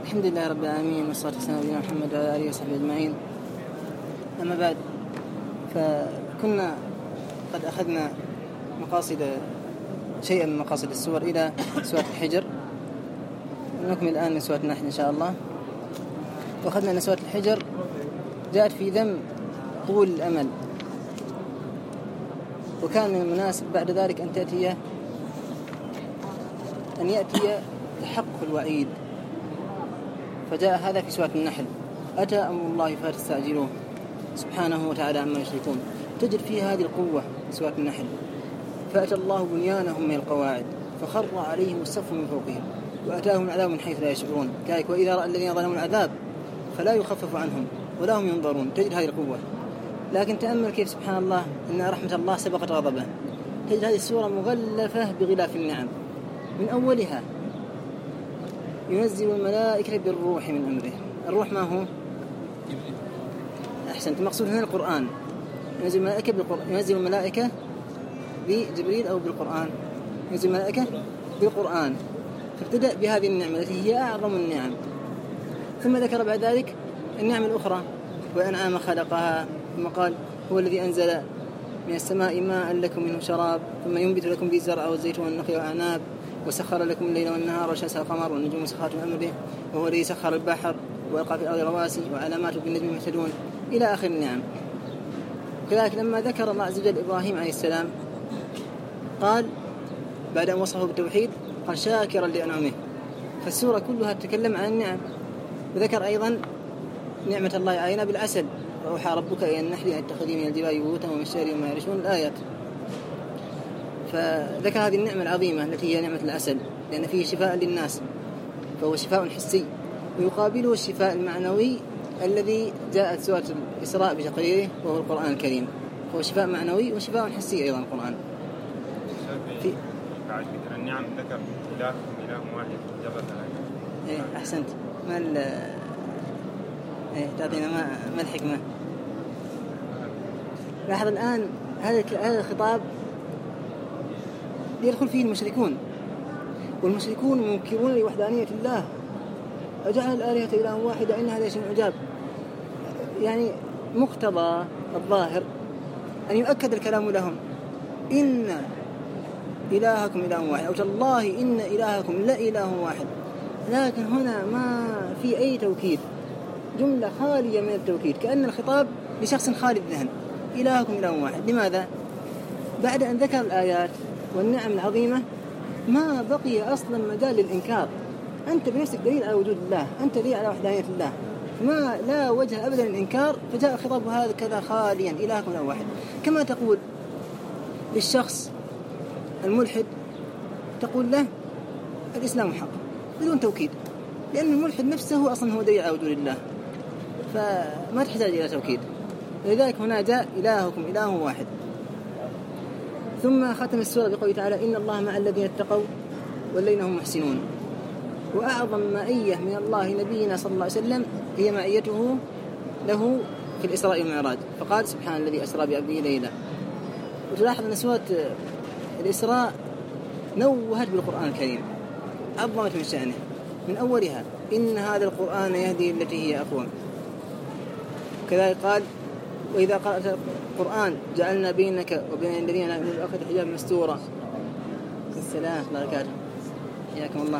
الحمد لله رب العالمين، والصلاة والسلام على محمد وعلى آله وصحبه أجمعين. أما بعد، فكنا قد أخذنا شيئا من مقاصد السور إلى سورة الحجر، ونكمل الآن من سورة النحل إن شاء الله. وأخذنا أن سورة الحجر جاءت في ذم طول الأمل، وكان من المناسب بعد ذلك أن يأتي تحقق الوعيد، فجاء هذا في سورة النحل: أتى أمر الله فلا تستعجلوه سبحانه وتعالى عما يشركون. تجد فيها هذه القوة في سورة النحل: فأتى الله بنيانهم من القواعد فخر عليهم السقف من فوقهم وأتاهم العذاب من حيث لا يشعرون كذلك وإذا رأى الذين ظلموا العذاب فلا يخفف عنهم ولا هم ينظرون. تجد هذه القوة. لكن تأمل كيف سبحان الله إن رحمة الله سبقت غضبه. تجد هذه السورة مغلفة بغلاف النعم. من أولها ينزل الملائكة بالروح من أمره. الروح ما هو؟ أحسنت، مقصود هنا القرآن. ينزل الملائكة بجبريل أو بالقرآن؟ ينزل الملائكة بالقرآن. فابتدأ بهذه النعمة التي هي أعظم النعم، ثم ذكر بعد ذلك النعم الأخرى: وأنعام خلقها، ثم قال: هو الذي أنزل من السماء ماء لكم منه شراب ثم ينبت لكم به الزرع والزيتون والنخل والأعناب وسخر لكم الليل والنهار والشمس والقمر والنجوم مسخرات بأمره وهو الذي سخر البحر وألقى في الأرض رواسي وعلامات بالنجم يهتدون إلى آخر النعم. كذلك لما ذكر الله عز وجل إبراهيم عليه السلام قال بعد أن وصفه بالتوحيد قال: شاكرا لأنعمه. فالسورة كلها تتكلم عن النعم. وذكر أيضا نعمة الله علينا بالعسل: وأوحى ربك إلى النحل أن اتخذي من الجبال بيوتا ومن الشجر وما يعرشون، الآيات. فذكر هذه النعمة العظيمة التي هي نعمة العسل، لأن فيه شفاء للناس، فهو شفاء حسي، ويقابله الشفاء المعنوي الذي جاءت سورة الإسراء بتقريره وهو القرآن الكريم. هو شفاء معنوي وشفاء حسي أيضا القرآن. بعد ذكر النعم ذكر إله واحد جبل. أحسنت. تعطينا ما الحكمة؟ لاحظ الآن هذا الخطاب يدخل فيه المشركون، والمشركون منكرون لوحدانية الله: أجعل الآلهة إله واحدة إن هذا شيء عجاب. يعني مقتضى الظاهر أن يؤكد الكلام لهم: إن إلهكم إله واحد، أو تالله إن إلهكم لإله واحد. لكن هنا ما في أي توكيد، جملة خالية من التوكيد، كأن الخطاب لشخص خالي الذهن: إلهكم إله واحد. لماذا؟ بعد أن ذكر الآيات والنعم العظيمة ما بقي أصلا مجال للإنكار. أنت بنفسك دليل على وجود الله، أنت دليل على وحدانية الله، ما لا وجه أبدا للإنكار. فجاء الخطاب هذا كذا خاليا: إلهكم إله واحد. كما تقول للشخص الملحد، تقول له الإسلام حق بدون توكيد، لأن الملحد نفسه أصلا هو دليل على وجود الله، فما تحتاج إلى توكيد. لذلك هنا جاء إلهكم إله واحد. ثم ختم السورة بقوله تعالى: إن الله مع الذين اتقوا والذين هم محسنون. وأعظم معية من الله نبينا صلى الله عليه وسلم هي معيته له في الإسراء والمعراج، فقال: سبحان الذي أسرى بعبده ليلا. وتلاحظ أن سورة الإسراء نوهت بالقرآن الكريم، عظمت من شأنه من أولها: إن هذا القرآن يهدي التي هي أقوم. كذلك قال: وإذا قرأت القرآن جعلنا بينك وبين الذين لا يؤمنون بالآخرة حجابا مستورا. السلام الله وبركاته، حياكم الله.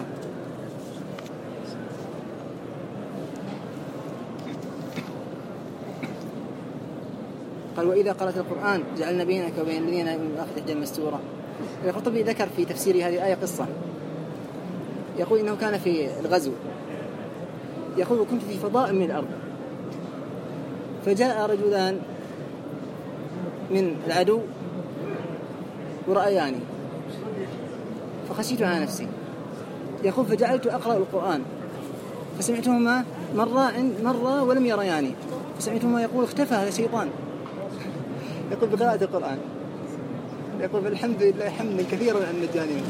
قال: وإذا قرأت القرآن جعلنا بينك وبين الذين لا يؤمنون بالآخرة حجابا مستورا. القرطبي ذكر في تفسير هذه الآية قصة، يقول إنه كان في الغزو، يقول: كنت في فضاء من الأرض، فجاء رجلان من العدو ورأياني فخشيت على نفسي. يقول: فجعلت أقرأ القرآن فسمعتهما مرة ولم يرياني، فسمعتهما يقول: اختفى هذا شيطان. يقول: بقراءة القرآن. يقول: فالحمد لله حمدا كثيرا أن نجاني منه.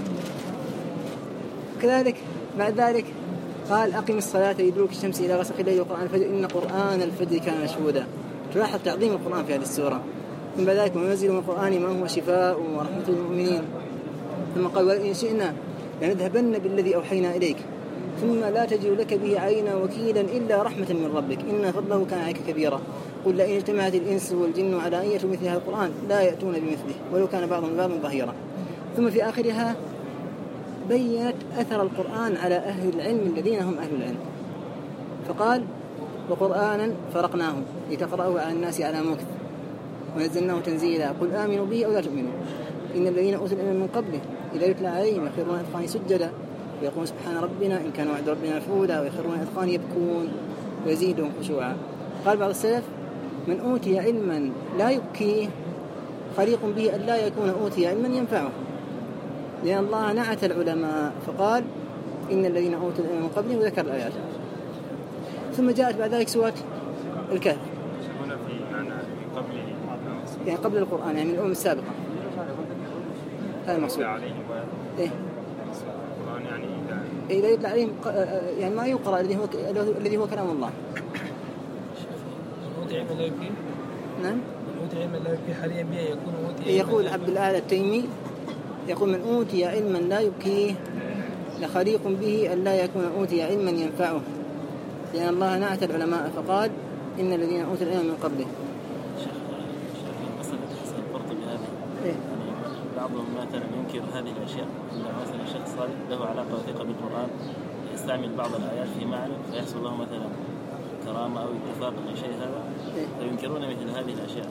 كذلك بعد ذلك قال: أقم الصلاة لدلوك الشمس إلى غسق الليل وقرآن الفجر إن قرآن الفجر كان مشهودا. تلاحظ تعظيم القرآن في هذه السورة. ثم بعد ذلك: وننزل من القرآن ما هو شفاء ورحمة للمؤمنين. ثم قال: وإن شئنا لنذهبن بالذي أوحينا إليك ثم لا تجد لك به عينا وكيلا إلا رحمة من ربك إن فضله كان عليك كبيرا قل لئن اجتمعت الإنس والجن على أن يأتوا مثل هذا القرآن لا يأتون بمثله ولو كان بعضهم لبعض ظهيرا. ثم في آخرها بيّنت أثر القرآن على أهل العلم الذين هم أهل العلم فقال وقرآنا فرقناه لتقرأه على الناس على مكث ونزلناه تنزيلا قل آمنوا به أو لا تؤمنوا إن الذين أوتوا العلم من قبله إذا يتلى عليهم يخرون أذقان سجدا ويقولون سبحان ربنا إن كان وعد ربنا مفعولا ويخرون أذقان يبكون ويزيدهم خشوعا. قال بعض السلف من أوتي علما لا يبكيه خليق به أن لا يكون أوتي علما ينفعه لأن الله نعت العلماء فقال إن الذين أوتوا العلم من قبله وذكر الآيات. ثم جاءت بعد ذلك سورة الكهف هنا في معنى من قبله يعني قبل القرآن يعني من الأمم السابقة هذا المقصود عليهم إيه القرآن يعني إذا يتلى عليهم يعني ما يقرأ الذي هو كلام الله. نعم يقول عبد الأعلى التيمي يقول من أوتي علما لا يبكيه لخليق به أن لا يكون أوتي علما ينفعه لأن الله نعت العلماء فقال إن الذين أوتوا العلم من قبله. مثلا تحسن الفرق بهذه بعضهم مثلا ينكر هذه الأشياء مثلا شخص له علاقة وثيقة بالقرآن يستعمل بعض الآيات في معنى فيحصل له مثلا كرامة أو اتفاق أو شيء هذا فينكرون مثل هذه الأشياء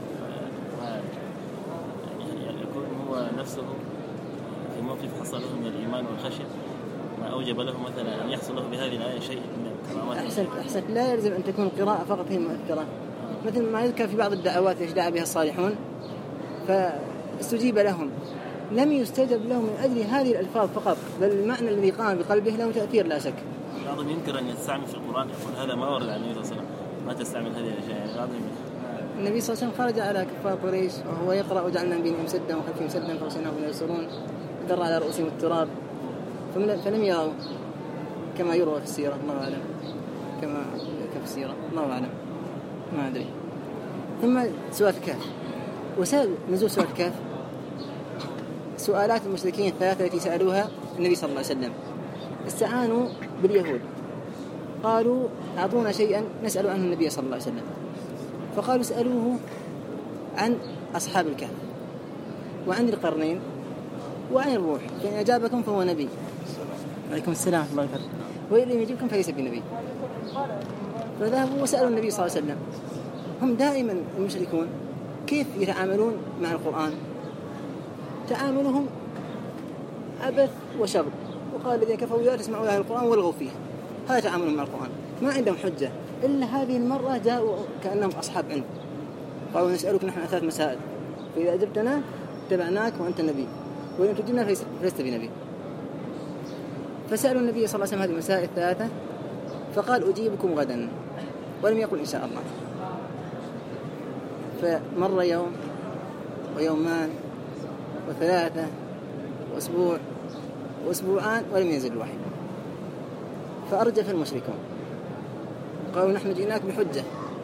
يعني يكون هو نفسه في موقف حصل له من الإيمان والخشية ما أوجب له مثلا أن يحصل له بهذه الآية شيء من الكرامات. أحسنت لا يلزم أن تكون القراءة فقط هي مؤثرة مثل ما يذكر في بعض الدعوات يدعى بها الصالحون فاستجيب لهم لم يستجب لهم من أجل هذه الألفاظ فقط بل المعنى الذي قام بقلبه له تأثير لا شك. بعضهم ينكر أن يستعمل في القرآن يقول هذا ما ورد عن النبي صلى الله عليه وسلم ما تستعمل هذه الأشياء يعني النبي صلى الله عليه وسلم خرج على كفار قريش وهو يقرأ وجعلنا بينهم سدا وخلفهم سدا فغشيناهم لا يبصرون در على رؤوسهم التراب فلم يروا كما يروى في السيرة الله أعلم كما في السيرة الله أعلم ما أدري. ثم سورة الكهف وسبب نزول سورة الكهف سؤالات المشركين الثلاثة التي سألوها النبي صلى الله عليه وسلم استعانوا باليهود قالوا أعطونا شيئا نسأل عنه النبي صلى الله عليه وسلم فقالوا اسألوه عن أصحاب الكهف وعن القرنين وعن الروح فإن أجابكم فهو نبي عليكم السلام الله يبارك وإن لم يجبكم فليس بنبي. فذهبوا وسألوا النبي صلى الله عليه وسلم. هم دائما المشركون كيف يتعاملون مع القرآن تعاملهم عبث وشر وقال الذين كفروا لا تسمعوا له القرآن والغوا فيه هذا تعاملهم مع القرآن ما عندهم حجة إلا هذه المرة جاءوا كأنهم أصحاب علم قالوا نسألك نحن 3 مسائل فإذا أجبتنا اتبعناك وأنت نبي وإن تجبنا فلست بنبي. فسألوا النبي صلى الله عليه وسلم هذه المسائل 3 فقال أجيبكم غدا ولم يقل إن شاء الله. فمر يوم ويومان و3 وأسبوع وأسبوعان ولم ينزل الوحي فأرجف المشركون قالوا نحن جئناك بحجة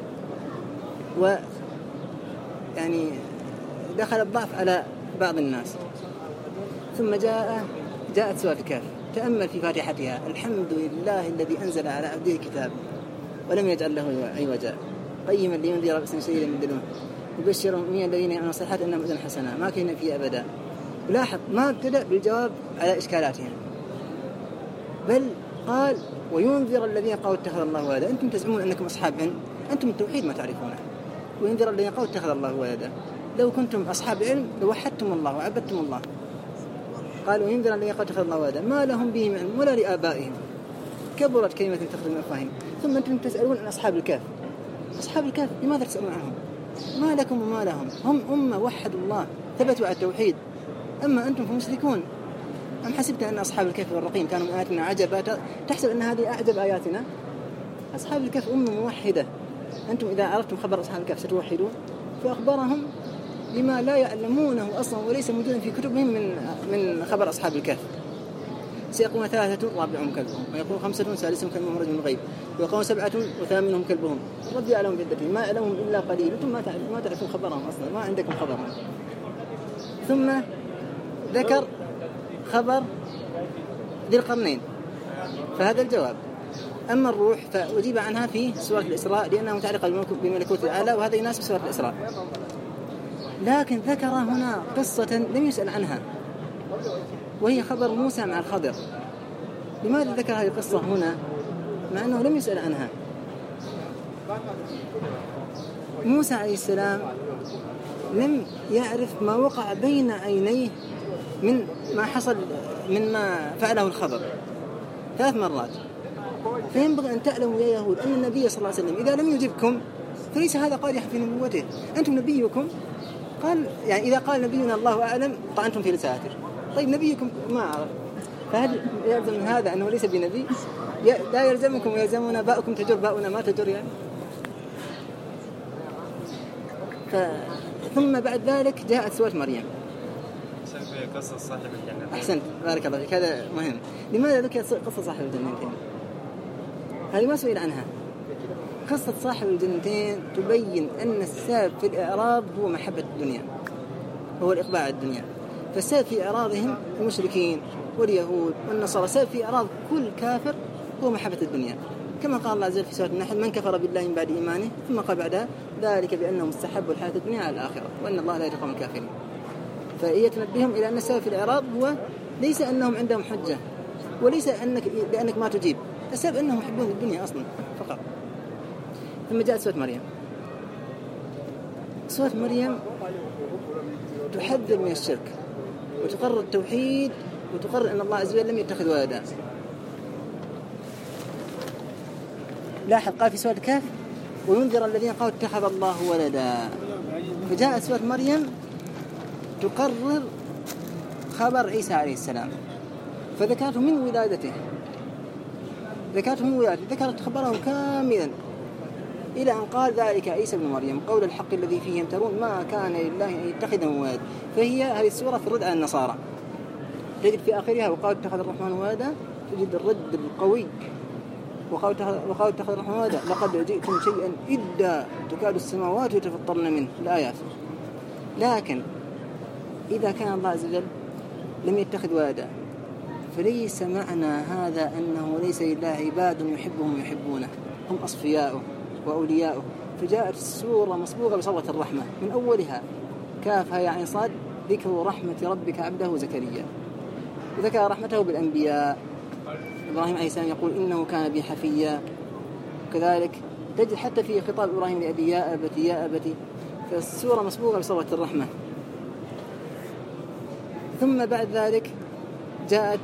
ويعني دخل الضعف على بعض الناس. ثم جاءت سورة الكهف تأمل في فاتحتها الحمد لله الذي أنزل على عبده الكتاب ولم يجعل له عوجا قيما لينذر بأسا شديدا من لدنه يبشر المؤمنين الذين يعملون الصالحات أنهم أجرا حسنا ما كان فيه أبدا. ولاحظ ما ابتدأ بالجواب على إشكالاتهم بل قال وينذر الذين قالوا اتخذ الله ولدا أنتم تزعمون أنكم أصحاب علم أنتم التوحيد ما تعرفونه. وينذر الذين قالوا اتخذ الله ولدا لو كنتم أصحاب علم لوحدتم الله وعبدتم الله. قالوا وينذر الذين قالوا اتخذ الله ولدا ما لهم به من علم ولا لآبائهم كبرت كلمة تخرج من أفواههم. ثم أنتم تسألون عن أصحاب الكهف. أصحاب الكهف لماذا تسألون عنهم؟ ما لكم وما لهم هم أمة وحدوا الله ثبتوا على التوحيد أما أنتم فمشركون. أم حسبت أن أصحاب الكهف والرقيم كانوا من آياتنا عجبا تحسب أن هذه أعجب آياتنا؟ أصحاب الكهف أمة موحدة أنتم إذا عرفتم خبر أصحاب الكهف ستوحدون فأخبرهم لما لا يعلمونه أصلا وليس موجودا في كتبهم من خبر أصحاب الكهف. سيقولون 3 رابعهم كلبهم ويقولون 5 سادسهم كلبهم رجل غيب ويقولون 7 وثامنهم كلبهم رب يعلم بعدتهم ما يعلمهم إلا قليل أنتم ما تعرفون خبرهم أصلا ما عندكم خبرهم. ثم ذكر خبر ذي القرنين فهذا الجواب. أما الروح فأجيب عنها في سورة الإسراء لأنها متعلقة بملكوت الأعلى، وهذا يناسب سورة الإسراء. لكن ذكر هنا قصة لم يسأل عنها، وهي خبر موسى مع الخضر. لماذا ذكر هذه القصة هنا مع أنه لم يسأل عنها؟ موسى عليه السلام لم يعرف ما وقع بين عينيه من ما حصل، من ما فعله الخضر 3 مرات. فينبغي أن تعلموا يا يهود أن النبي صلى الله عليه وسلم إذا لم يجبكم فليس هذا قادحا في نبوته. أنتم نبيكم قال، يعني إذا قال نبينا الله أعلم طعنتم في رسالته. طيب نبيكم ما أعرف، فهل يلزم من هذا أنه ليس بنبي؟ لا يلزمكم ويلزمنا باؤكم تجر باؤنا ما تجر يعني. ثم بعد ذلك جاءت سورة مريم. قصة صاحب الجنة. أحسنت، بارك الله فيك، هذا مهم. لماذا ذكرت قصة صاحب الجنتين؟ هذه ما سئل عنها. قصة صاحب الجنتين تبين أن السبب في الإعراض هو محبة الدنيا، هو الإقبال على الدنيا. فالسبب في إعراضهم المشركين واليهود والنصارى، السبب في إعراض كل كافر هو محبة الدنيا، كما قال الله عز وجل في سورة النحل: من كفر بالله من بعد إيمانه، ثم قال بعدها: ذلك بأنهم استحبوا الحياة الدنيا على الآخرة وأن الله لا يهدي القوم الكافرين. فهي تنبههم إلى أن السبب في الإعراض هو ليس أنهم عندهم حجة، وليس لأنك ما تجيب، السبب أنهم يحبون الدنيا أصلا فقط. ثم جاءت سورة مريم. سورة مريم تحذر من الشرك وتقرر التوحيد وتقرر أن الله عز وجل لم يتخذ ولدا. لاحظ قال في سورة الكهف: وينذر الذين قالوا اتخذ الله ولدا. فجاءت سورة مريم تقرر خبر عيسى عليه السلام، فذكرته من ولادته، ذكرت خبره كاملا إلى أن قال: ذلك عيسى بن مريم قول الحق الذي فيه يمترون ما كان لله أن يتخذ من ولد. فهي هذه السورة في الرد على النصارى، تجد في آخرها: وقالوا اتخذ الرحمن ولدا، تجد الرد القوي: وقالوا اتخذ الرحمن ولدا لقد جئتم شيئا إدا تكاد السماوات يتفطرن منه، الآيات. لكن إذا كان الله عز وجل لم يتخذ ولدا فليس معنى هذا أنه ليس لله عباد يحبهم ويحبونه، هم أصفياؤه وأولياؤه. فجاءت السورة مصبوغة بصورة الرحمة من أولها: كافها يا عين صاد، ذكر رحمة ربك عبده زكريا. وذكر رحمته بالأنبياء. إبراهيم عليه السلام يقول: إنه كان بي حفيا. كذلك تجد حتى في خطاب إبراهيم لأبي: يا أبتي يا أبتي. فالسورة مصبوغة بصورة الرحمة. ثم بعد ذلك جاءت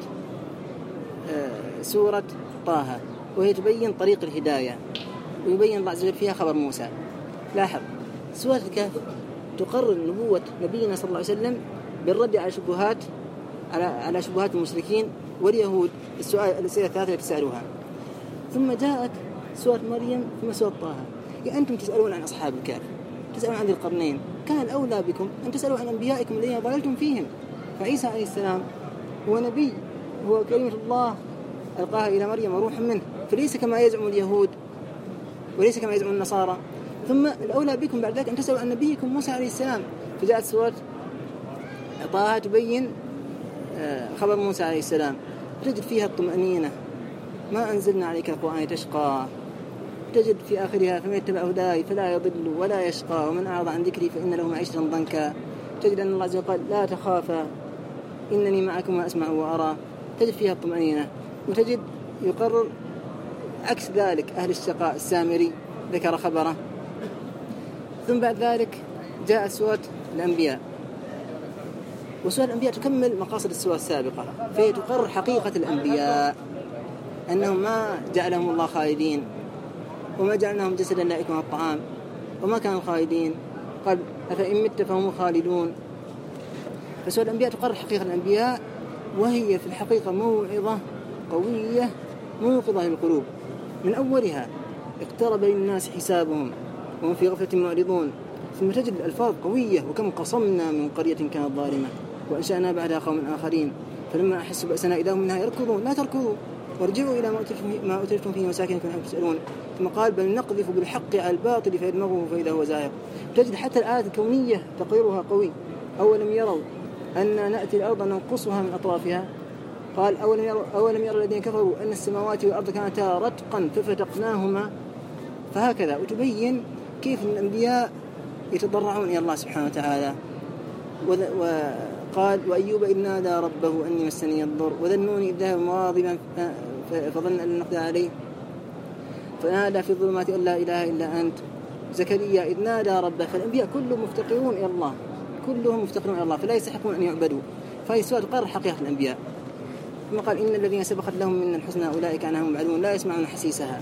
سورة طه، وهي تبين طريق الهداية، ويبين الله عز وجل فيها خبر موسى. لاحظ سورة الكهف تقرر نبوة نبينا صلى الله عليه وسلم بالرد على شبهات المشركين واليهود، الأسئلة الثلاثة التي سألوها. ثم جاءت سورة مريم، ثم سورة طه. يعني أنتم تسألون عن أصحاب الكهف، تسألون عن ذي القرنين، كان الأولى بكم أن تسألوا عن أنبيائكم الذين ضللتم فيهم. فعيسى عليه السلام هو نبي، هو كلمة الله ألقاها إلى مريم وروح منه، فليس كما يزعم اليهود وليس كما يزعم النصارى. ثم الأولى بكم بعد ذلك أن تسألوا عن نبيكم موسى عليه السلام. فجاءت سورة طه تبين خبر موسى عليه السلام، تجد فيها الطمأنينة: ما أنزلنا عليك القرآن تشقى. تجد في آخرها: فمن يتبع هداي فلا يضل ولا يشقى ومن أعرض عن ذكري فإن له معيشة ضنكا. تجد أن الله عز وجل قال: لا تخافا إنني معكم وأسمع وأرى. تجد فيها الطمأنينة. وتجد يقرر عكس ذلك أهل الشقاء السامري، ذكر خبره. ثم بعد ذلك جاء سورة الأنبياء، وسورة الأنبياء تكمل مقاصد السورة السابقة، فهي تقرر حقيقة الأنبياء أنهم ما جعلهم الله خالدين، وما جعلناهم جسدا لا يأكلون الطعام، وما كانوا خالدين. قال: أفإن مت فهم خالدون. فسورة الأنبياء تقرر حقيقة الأنبياء، وهي في الحقيقة موعظة قوية موقظة للقلوب. من أولها: اقترب للناس حسابهم وهم في غفلة معرضون. ثم تجد الألفاظ قوية: وكم قصمنا من قرية كانت ظالمة وأنشأنا بعدها قوم آخرين فلما أحسوا بأسنا إذا هم منها يركضون. لا تركضوا وارجعوا إلى ما أترفتم فيه مساكنكم أن تسألون. ثم قال: بل نقذف بالحق على الباطل فيدمغه فإذا هو زاهق. تجد حتى الآيات الكونية تقريرها قوي: أولم يروا أن نأتي الأرض ننقصها من أطرافها قال أولم يرى الذين كفروا أن السماوات والأرض كانتا رتقا ففتقناهما. فهكذا وتبين كيف الأنبياء يتضرعون إلى الله سبحانه وتعالى. وقال وأيوب إذ نادى ربه أني مسني الضر وذا النون إذ ذهب مغاضبا فظن أن نقدر عليه فنادى في الظلمات أن لا إله إلا أنت. زكريا إذ نادى ربه. فالأنبياء كلهم مفتقرون إلى الله، كلهم مفتقرون إلى الله، فلا يستحقون أن يعبدوا. فهي سورة تقرر حقيقة الأنبياء. ثم قال إن الذين سبقت لهم من الحسنى أولئك عنهم مبعدون لا يسمعون حسيسها.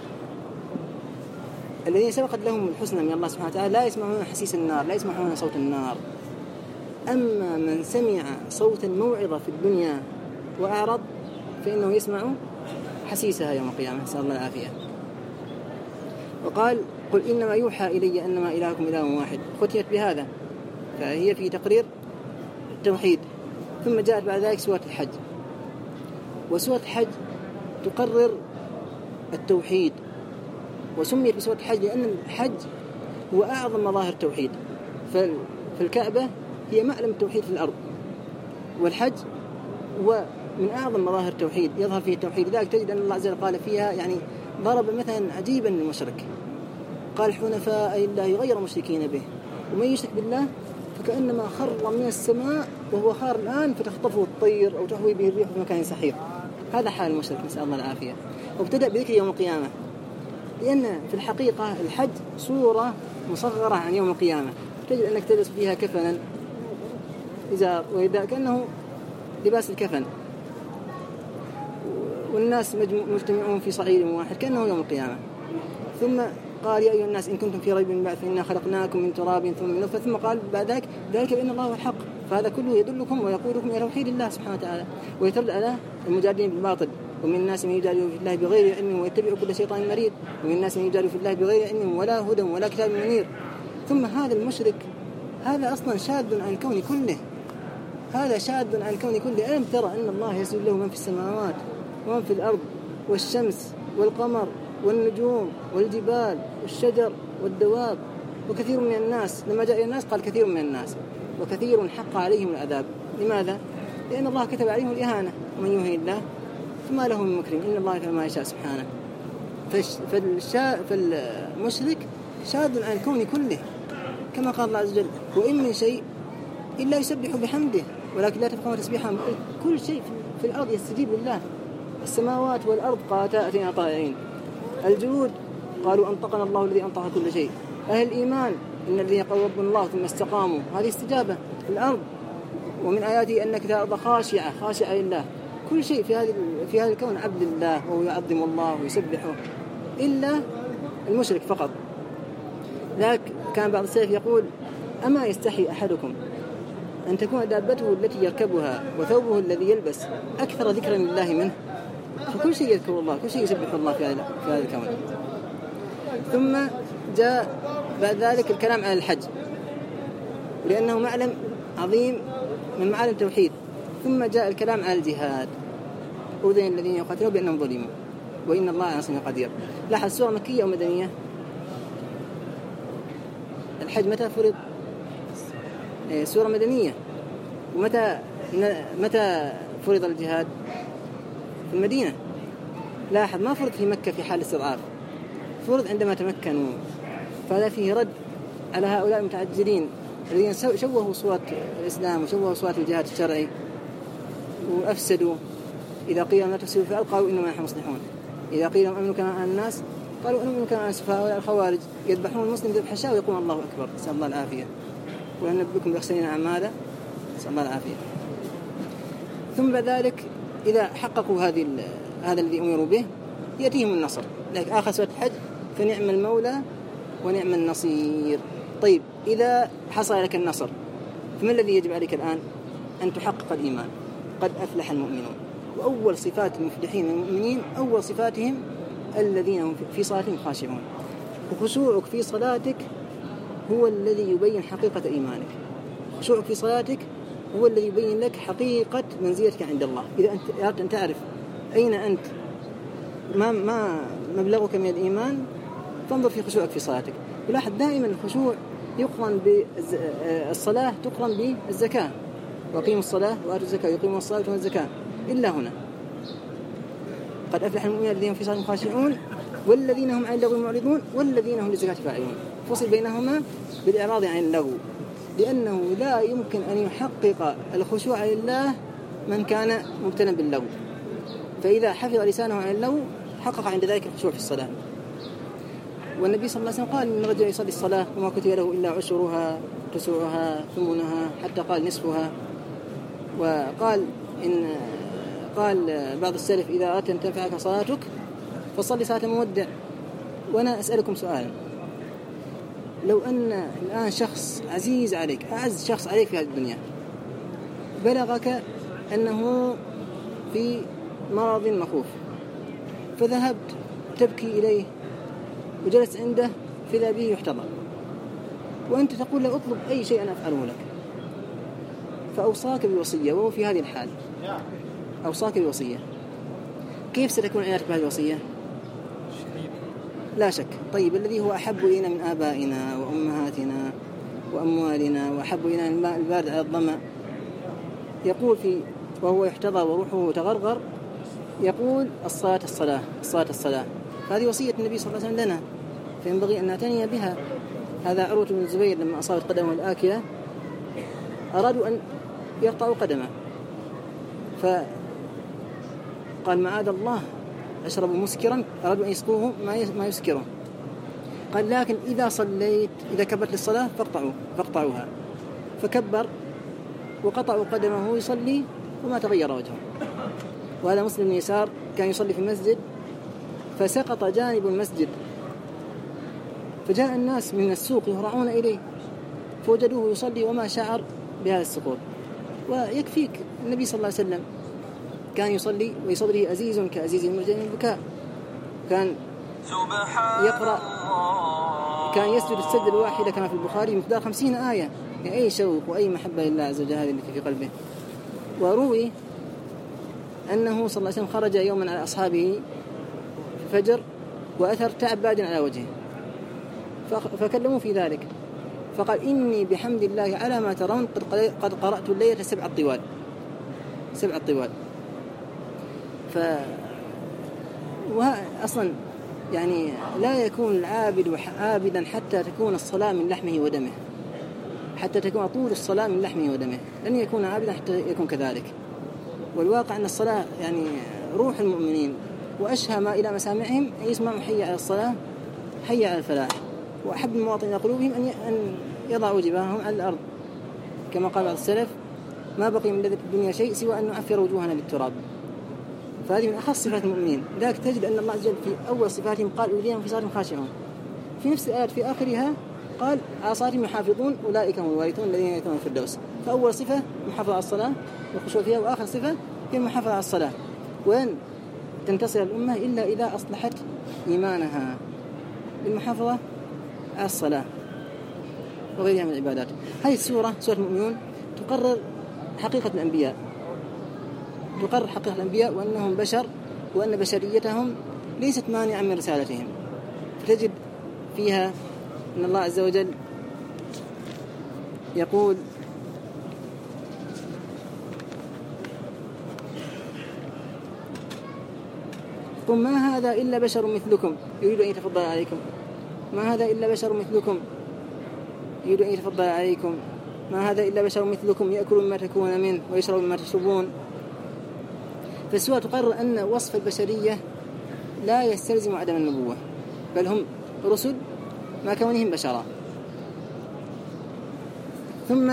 الذين سبقت لهم الحسنى من الله سبحانه وتعالى لا يسمعون حسيس النار، لا يسمعون صوت النار. أما من سمع صوت الموعظة في الدنيا وأعرض فإنه يسمع حسيسها يوم القيامة، نسأل الله العافية. وقال قل إنما يوحى إلي أنما إلهكم إله واحد، ختمت بهذا، فهي في تقرير التوحيد. ثم جاءت بعد ذلك سورة الحج، وسورة الحج تقرر التوحيد، وسميت بسورة الحج لأن الحج هو أعظم مظاهر التوحيد. فالكعبة هي معلم التوحيد في الأرض، والحج هو من أعظم مظاهر التوحيد يظهر فيه التوحيد. لذلك تجد أن الله عز وجل قال فيها يعني ضرب مثلا عجيبا للمشرك، قال حنفاء لله غير مشركين به ومن يشرك بالله فكأنما خر من السماء وهو خار الآن فتخطفه الطير أو تهوي به الريح في مكان سحيق. هذا حال المشرك، نسأل الله العافية. وابتدأ بذكر يوم القيامة، لأن في الحقيقة الحج صورة مصغرة عن يوم القيامة. تجد أنك تلبس فيها كفنا إزار وإذا كأنه لباس الكفن، والناس مجتمعون في صعيد واحد كأنه يوم القيامة. ثم قال يا أيها الناس إن كنتم في ريب من بعث فإنا خلقناكم من تراب ثم من نطفة، ثم قال بعد ذلك بأن الله هو الحق. فهذا كله يدلكم ويقودكم إلى توحيد الله سبحانه وتعالى، ويترد على المجادلين بالباطل. ومن الناس من يجادل في الله بغير علم ويتبع كل شيطان مريد، ومن الناس من يجادل في الله بغير علم ولا هدى ولا كتاب منير. ثم هذا المشرك هذا أصلا شاذ عن الكون كله، هذا شاذ عن الكون كله. ألم ترى أن الله يسجد له من في السماوات ومن في الأرض والشمس والقمر والنجوم والجبال والشجر والدواب وكثير من الناس. لما جاء الناس قال كثير من الناس وكثير حق عليهم العذاب. لماذا؟ لأن الله كتب عليهم الإهانة، ومن يهن الله فما له من مكرم إن الله يفعل ما يشاء سبحانه. فالمشرك شاذ عن الكون كله، كما قال الله عز وجل وإن من شيء إلا يسبح بحمده ولكن لا تفقهون تسبيحهم. كل شيء في الأرض يستجيب لله، السماوات والأرض قالتا أتينا طائعين، الجنود قالوا أنطقنا الله الذي أنطق كل شيء، أهل الإيمان إن الذين قالوا ربنا الله ثم استقاموا، هذه استجابة في الأرض. ومن آياته أنك ترى خاشعة لله. كل شيء في هذا الكون عبد الله وهو يعظم الله ويسبحه، إلا المشرك فقط. ذلك كان بعض السلف يقول أما يستحي أحدكم أن تكون دابته التي يركبها وثوبه الذي يلبس أكثر ذكرا لله منه؟ فكل شيء يذكر الله، كل شيء يسبح الله في هذا الكون. ثم جاء بعد ذلك الكلام عن الحج لأنه معلم عظيم من معالم التوحيد. ثم جاء الكلام عن الجهاد، أذن الذين يقاتلون بأنهم ظلموا وإن الله على نصرهم قدير. لاحظ سورة مكية أو مدنية؟ الحج متى فرض؟ سورة مدنية. متى فرض الجهاد؟ في المدينة. لاحظ ما فرض في مكة في حال الاستضعاف، فرض عندما تمكنوا. فهذا فيه رد على هؤلاء المتعجلين الذين شوهوا صورة الإسلام وشوهوا صورة الجهاد الشرعي وأفسدوا. إذا قيل لا تفسدوا في الأرض قالوا إنما نحن مصلحون، إذا قيل أمنوا كما الناس قالوا أمنوا كما السفهاء. الخوارج يذبحون المسلم ذبح الشاة ويقولون الله أكبر، نسأل الله العافية. وننبئكم بأخسرين أعمالا، نسأل الله العافية. ثم بعد ذلك إذا حققوا هذا الذي أمروا به يأتيهم النصر. لكن آخر سورة الحج فنعم المولى ونعم النصير. طيب إذا حصل لك النصر فما الذي يجب عليك الآن؟ أن تحقق الإيمان. قد أفلح المؤمنون. وأول صفات المفلحين المؤمنين أول صفاتهم الذين هم في صلاتهم خاشعون. وخشوعك في صلاتك هو الذي يبين حقيقة إيمانك. خشوعك في صلاتك هو الذي يبين لك حقيقة منزلتك عند الله. إذا أنت أردت أن تعرف أين أنت ما مبلغك من الإيمان فانظر في خشوعك في صلاتك. ولاحظ دائما الخشوع يقرن بالصلاة، تقرن بالزكاة. وقيموا الصلاة وآتوا الزكاة، يقيموا الصلاة وآتوا الزكاة. إلا هنا. قد أفلح المؤمنون الذين هم في صلاتهم خاشعون والذين هم عن اللغو معرضون والذين هم للزكاة فاعلون. فصل بينهما بالإعراض عن اللغو، لأنه لا يمكن أن يحقق الخشوع لله من كان مبتلا باللغو، فإذا حفظ لسانه عن اللغو حقق عند ذلك الخشوع في الصلاة. والنبي صلى الله عليه وسلم قال إن الرجل يصلي الصلاة وما كتب له إلا عشرها تسعها ثمنها حتى قال نصفها. وقال إن قال بعض السلف إذا أردت أن تنفعك صلاتك فصلي صلاة مودع. وأنا أسألكم سؤالا، لو أن الآن شخص عزيز عليك، أعز شخص عليك في هذه الدنيا، بلغك أنه في مرض مخوف، فذهبت تبكي إليه وجلست عنده فإذا به يحتضر، وأنت تقول له أطلب أي شيء أنا أفعله لك، فأوصاك بوصية وهو في هذه الحال، أوصاك بوصية، كيف ستكون عنايتك بهذه الوصية؟ لا شك. طيب الذي هو أحب إلينا من آبائنا وأمهاتنا وأموالنا وأحب إلينا الماء البارد على الظمأ، يقول وهو يحتضر وروحه تغرغر يقول الصلاة الصلاة الصلاة الصلاة. هذه وصية النبي صلى الله عليه وسلم لنا، فينبغي أن نعتني بها. هذا عروة بن الزبير لما أصابت قدمه الآكلة أرادوا أن يقطعوا قدمه، فقال معاذ الله أشربوا مسكرا، أرادوا أن يسقوه ما يسكره، قال لكن إذا صليت إذا كبرت للصلاة فاقطعوها، فكبر وقطعوا قدمه يصلي وما تغير وجهه. وهذا مسلم بن يسار كان يصلي في المسجد فسقط جانب المسجد، فجاء الناس من السوق يهرعون إليه فوجدوه يصلي وما شعر بهذا السقوط. ويكفيك النبي صلى الله عليه وسلم كان يصلي وصدره أزيز كأزيز المرجان البكاء، كان يقرأ، كان يسجد السجدة الواحدة كما في البخاري مقدار 50 آية، يعني أي شوق وأي محبة لله عز وجل هذه التي في قلبه. وروي أنه صلى الله عليه وسلم خرج يوما على أصحابه في الفجر وأثر تعب باد على وجهه، فكلموا في ذلك، فقال إني بحمد الله على ما ترون قد قرأت الليلة 7 طوال. أصلا يعني لا يكون العابد عابدا حتى تكون الصلاة من لحمه ودمه، حتى تكون طول الصلاة من لحمه ودمه، لن يكون عابدا حتى يكون كذلك. والواقع أن الصلاة يعني روح المؤمنين، وأشهى ما إلى مسامعهم أن يسمعوا حي على الصلاة حي على الفلاح، وأحب المواطن إلى قلوبهم أن يضعوا جباههم على الأرض، كما قال بعض السلف ما بقي من لذة الدنيا شيء سوى أن نعفر وجوهنا بالتراب. فهذه من أخص صفات المؤمنين. لذلك تجد أن الله عز وجل في أول صفاتهم قال الذين في صلاتهم خاشعون، في نفس الآيات في آخرها قال على صلاتهم يحافظون أولئك هم الوارثون الذين يرثون الفردوس. فأول صفة محافظة على الصلاة والخشوع فيها، وآخر صفة هي المحافظة على الصلاة. وأن تنتصر الأمة إلا إذا أصلحت إيمانها بالمحافظة على الصلاة وغيرها من العبادات. هذه السورة سورة المؤمنون تقرر حقيقة الأنبياء، تقرر حقيقة الأنبياء وأنهم بشر، وأن بشريتهم ليست مانعا من رسالتهم. فتجد فيها أن الله عز وجل يقول قل ما هذا إلا بشر مثلكم يريد أن يتفضل عليكم، ما هذا إلا بشر مثلكم يريد أن يتفضل عليكم، ما هذا إلا بشر مثلكم يأكل مما تأكلون منه ويشرب مما تشربون. فالسورة تقرر أن وصف البشرية لا يستلزم عدم النبوة، بل هم رسل ما كونهم بشرا. ثم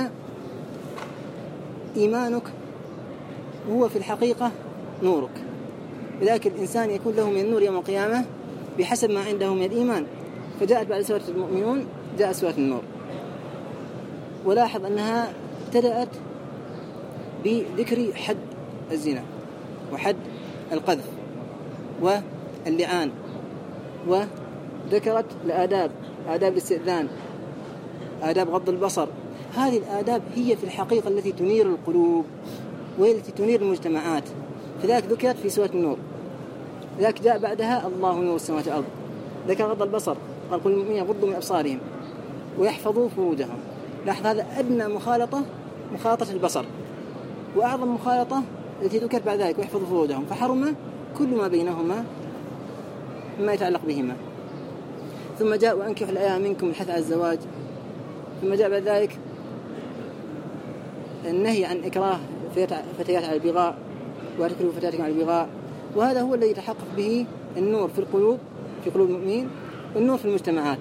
إيمانك هو في الحقيقة نورك، لذلك الإنسان يكون له من النور يوم القيامة بحسب ما عنده من الإيمان. فجاءت بعد سورة المؤمنون جاءت سورة النور. ولاحظ أنها ابتدأت بذكر حد الزنا وحد القذف واللعان، وذكرت الآداب، آداب الاستئذان، آداب غض البصر. هذه الآداب هي في الحقيقة التي تنير القلوب وهي التي تنير المجتمعات، فذلك ذكرت في سورة النور. ذلك جاء بعدها الله نور السماوات والأرض، ذكر غض البصر، قال كل المؤمنين يغضوا من أبصارهم ويحفظوا فروجهم. لاحظ هذا أدنى مخالطة البصر، وأعظم مخالطة التي ذكرت بعد ذلك ويحفظ فروجهم، فحرم كل ما بينهما مما يتعلق بهما. ثم جاء وأنكحوا الأيام منكم الحث على الزواج. ثم جاء بعد ذلك النهي عن إكراه فتيات على البغاء، وأكرهوا فتياتكم على البغاء، وهذا هو الذي يتحقق به النور في القلوب، في قلوب المؤمنين، والنور في المجتمعات.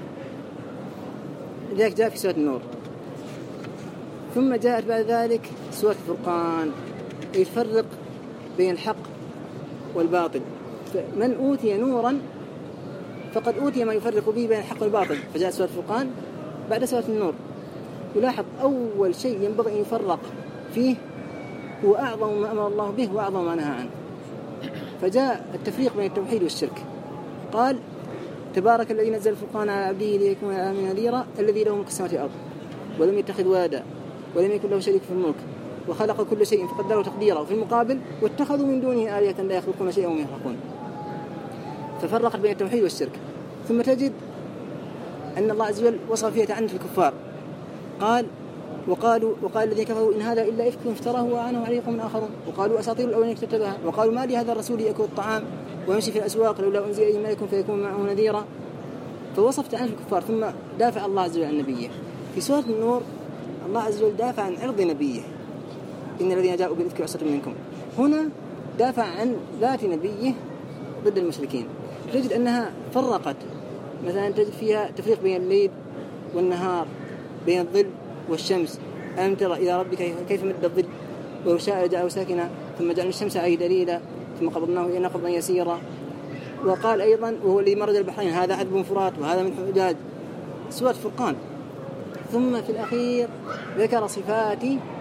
لذلك جاء في سورة النور. ثم جاءت بعد ذلك سورة الفرقان يفرق بين الحق والباطل. من أوتي نورا فقد أوتي ما يفرق به بين الحق والباطل، فجاء سورة الفرقان بعد سورة النور. يلاحظ أول شيء ينبغي أن يفرق فيه هو أعظم ما أمر الله به وأعظم ما نهى عنه، فجاء التفريق بين التوحيد والشرك. قال تبارك الذي نزل الفرقان على عبده ليكون للعالمين نذيرا الذي له ملك السماوات والأرض ولم يتخذ ولدا ولم يكن له شريك في الملك وخلق كل شيء فقدره تقديرا، وفي المقابل واتخذوا من دونه آلهة لا يخلقون شيئا وهم يخلقون. ففرقت بين التوحيد والشرك. ثم تجد أن الله عز وجل وصف فيها تعنت الكفار. قال وقال الذين كفروا إن هذا إلا إفك افتراه وأعانه عليه قوم آخرون وقالوا أساطير الأولين اكتتبها وقالوا ما لهذا الرسول يأكل الطعام ويمشي في الأسواق لولا أنزل إليه ملك فيكون معه نذيرا. فوصف تعنت الكفار. ثم دافع الله عز وجل عن نبيه في سورة النور. الله عز وجل دافع عن عرض نبيه إن الذين جاءوا بالإفك عصبة منكم. هنا دافع عن ذات نبيه ضد المشركين. تجد أنها فرقت، مثلا تجد فيها تفريق بين الليل والنهار، بين الظل والشمس. ألم تر إلى ربك كيف مد الظل ولو شاء جعله ساكنا ثم جعلنا الشمس عليه دليلا ثم قبضناه إلينا قبضا يسيرا. وقال أيضا وهو الذي مرج البحرين هذا عذب فرات وهذا من حجاج. سورة فرقان. ثم في الأخير ذكر صفات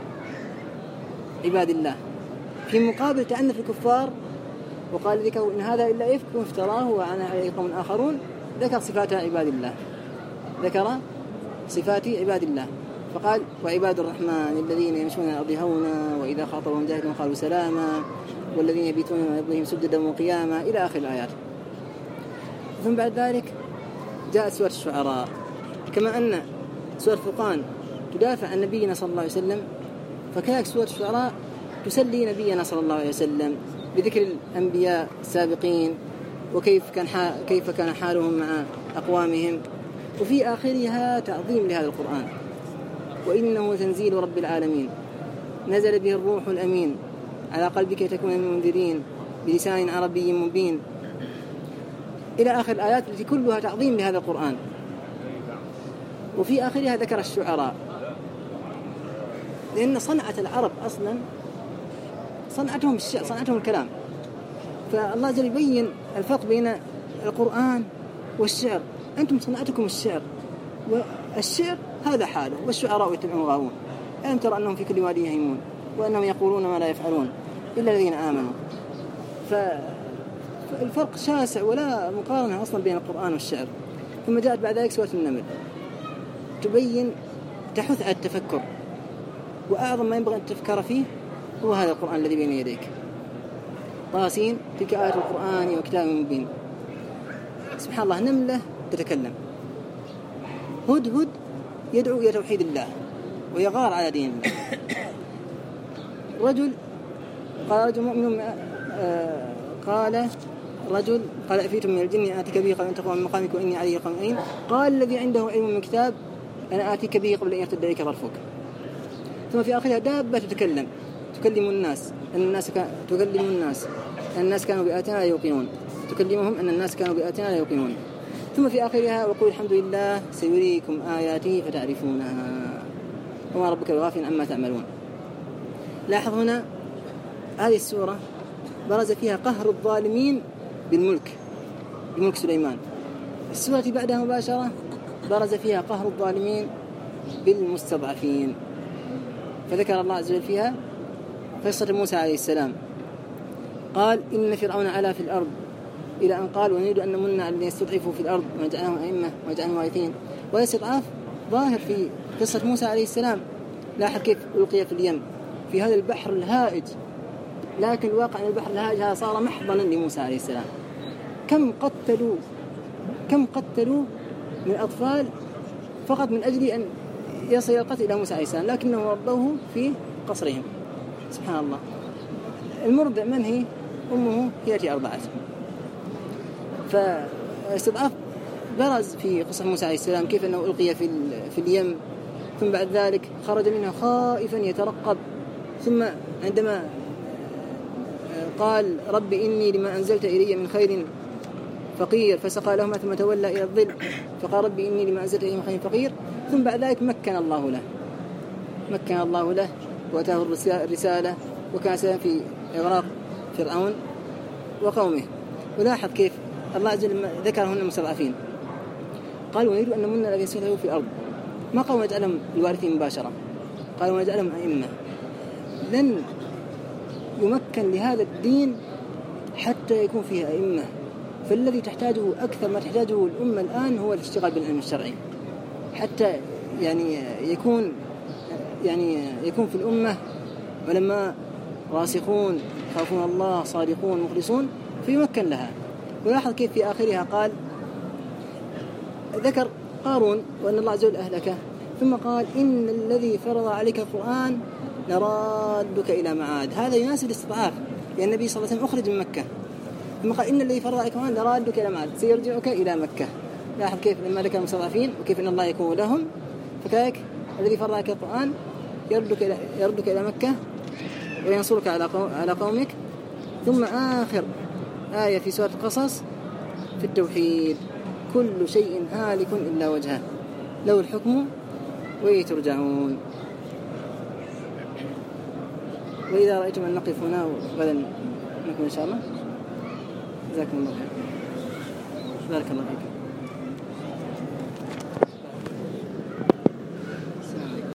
عباد الله في مقابل تعنف الكفار وقال ذكروا إن هذا إلا إفك افتراه وأعانه عليه قوم آخرون. ذكر صفات عباد الله، ذكر صفات عباد الله فقال وعباد الرحمن الذين يمشون على الأرض هونا وإذا خاطبهم جاهلون قالوا سلاما والذين يبيتون على ربهم سجدا وقياما إلى آخر الآيات. ثم بعد ذلك جاءت سورة الشعراء. كما أن سورة الفرقان تدافع عن نبينا صلى الله عليه وسلم، فكانت سورة الشعراء تسلي نبينا صلى الله عليه وسلم بذكر الأنبياء السابقين وكيف كان حالهم مع أقوامهم، وفي آخرها تعظيم لهذا القرآن. وإنه تنزيل رب العالمين نزل به الروح الأمين على قلبك تكون من المنذرين بلسان عربي مبين إلى آخر الآيات التي كلها تعظيم لهذا القرآن. وفي آخرها ذكر الشعراء، لأن صنعة العرب أصلا صنعتهم الشعر، صنعتهم الكلام. فالله جل يبين الفرق بين القرآن والشعر. أنتم صنعتكم الشعر، والشعر هذا حاله، والشعراء يتبعون الغاوون. ألم ترى أنهم في كل وادي يهيمون وأنهم يقولون ما لا يفعلون إلا الذين آمنوا. فالفرق شاسع ولا مقارنة أصلا بين القرآن والشعر. ثم جاءت بعد ذلك سورة النمل تبين، تحث على التفكر، وأعظم ما ينبغي أن تفكر فيه هو هذا القرآن الذي بين يديك. طاسين تلك آيات القرآن وكتاب مبين. سبحان الله، نملة تتكلم، هدهد يدعو إلى توحيد الله ويغار على دين الله. رجل قال رجل مؤمن قال أفيتم من الجن آتيك به قبل أن تقوم من مقامك وإني عليه قوي. قال الذي عنده علم من كتاب أنا آتيك به قبل أن يرتد إليك طرفك. ثم في آخرها دابة تكلم الناس أن الناس كانوا بآياتنا لا يوقنون، تكلمهم أن الناس كانوا بآياتنا لا يوقنون. ثم في آخرها وقل الحمد لله سيريكم آياته فتعرفونها وما ربك بغافل عما تعملون. لاحظ هنا هذه السورة برز فيها قهر الظالمين بالملك سليمان. السورة بعدها مباشرة برز فيها قهر الظالمين بالمستضعفين، فذكر الله عز وجل فيها قصة موسى عليه السلام. قال إن فرعون علا في الأرض إلى أن قال ونريد أن نمن على الذين يستضعفوا في الأرض ونجعلهم أئمة ونجعلهم وارثين. والاستضعاف ظاهر في قصة موسى عليه السلام. لاحظ كيف ألقي في اليم في هذا البحر الهائج، لكن الواقع أن البحر الهائج هذا صار محضنا لموسى عليه السلام. كم قتلوا من أطفال فقط من أجل أن يصل القتل إلى موسى عليه السلام، لكنه ربوه في قصرهم. سبحان الله. المرضع من هي؟ أمه هي التي أرضعته. فاستضعاف برز في قصة موسى عليه السلام كيف أنه ألقي في اليم، ثم بعد ذلك خرج منها خائفا يترقب، ثم عندما قال رب إني لما أنزلت إلي من خير فقير فسقى لهما ثم تولى إلى الظل فقال رب إني لما أنزلت إلي من خير فقير، ثم بعد ذلك مكن الله له وأتاه الرسالة وكان سببا في إغراق فرعون وقومه. ولاحظ كيف الله عز وجل ذكرهن المستضعفين، قال ونريد أن نمن الذين استضعفوا في الأرض، ما قالوا نجعلهم الوارثين مباشرة، قالوا نجعلهم أئمة. لن يمكن لهذا الدين حتى يكون فيه أئمة، فالذي تحتاجه أكثر ما تحتاجه الأمة الآن هو الاشتغال بالعلم الشرعي، حتى يكون في الأمة علماء راسخون خافون الله صادقون مخلصون فيمكن لها. ولاحظ كيف في آخرها قال ذكر قارون وأن الله عز وجل أهلكه، ثم قال إن الذي فرض عليك القرآن لرادك إلى معاد. هذا يناسب الاستضعاف، لأن النبي صلى الله عليه وسلم أخرج من مكة، ثم قال إن الذي فرض عليك القرآن لرادك إلى معاد، سيرجعك إلى مكة. لاحظ كيف لما ذكر المستضعفين وكيف أن الله يكون لهم، فكذلك الذي فرض عليك القرآن يردك إلى مكة وينصرك على قومك. ثم آخر آية في سورة القصص في التوحيد كل شيء هالك إلا وجهه له الحكم وإليه ترجعون. وإذا رأيتم أن نقف هنا غدا نكون إن شاء الله. جزاكم الله خير. بارك الله فيكم.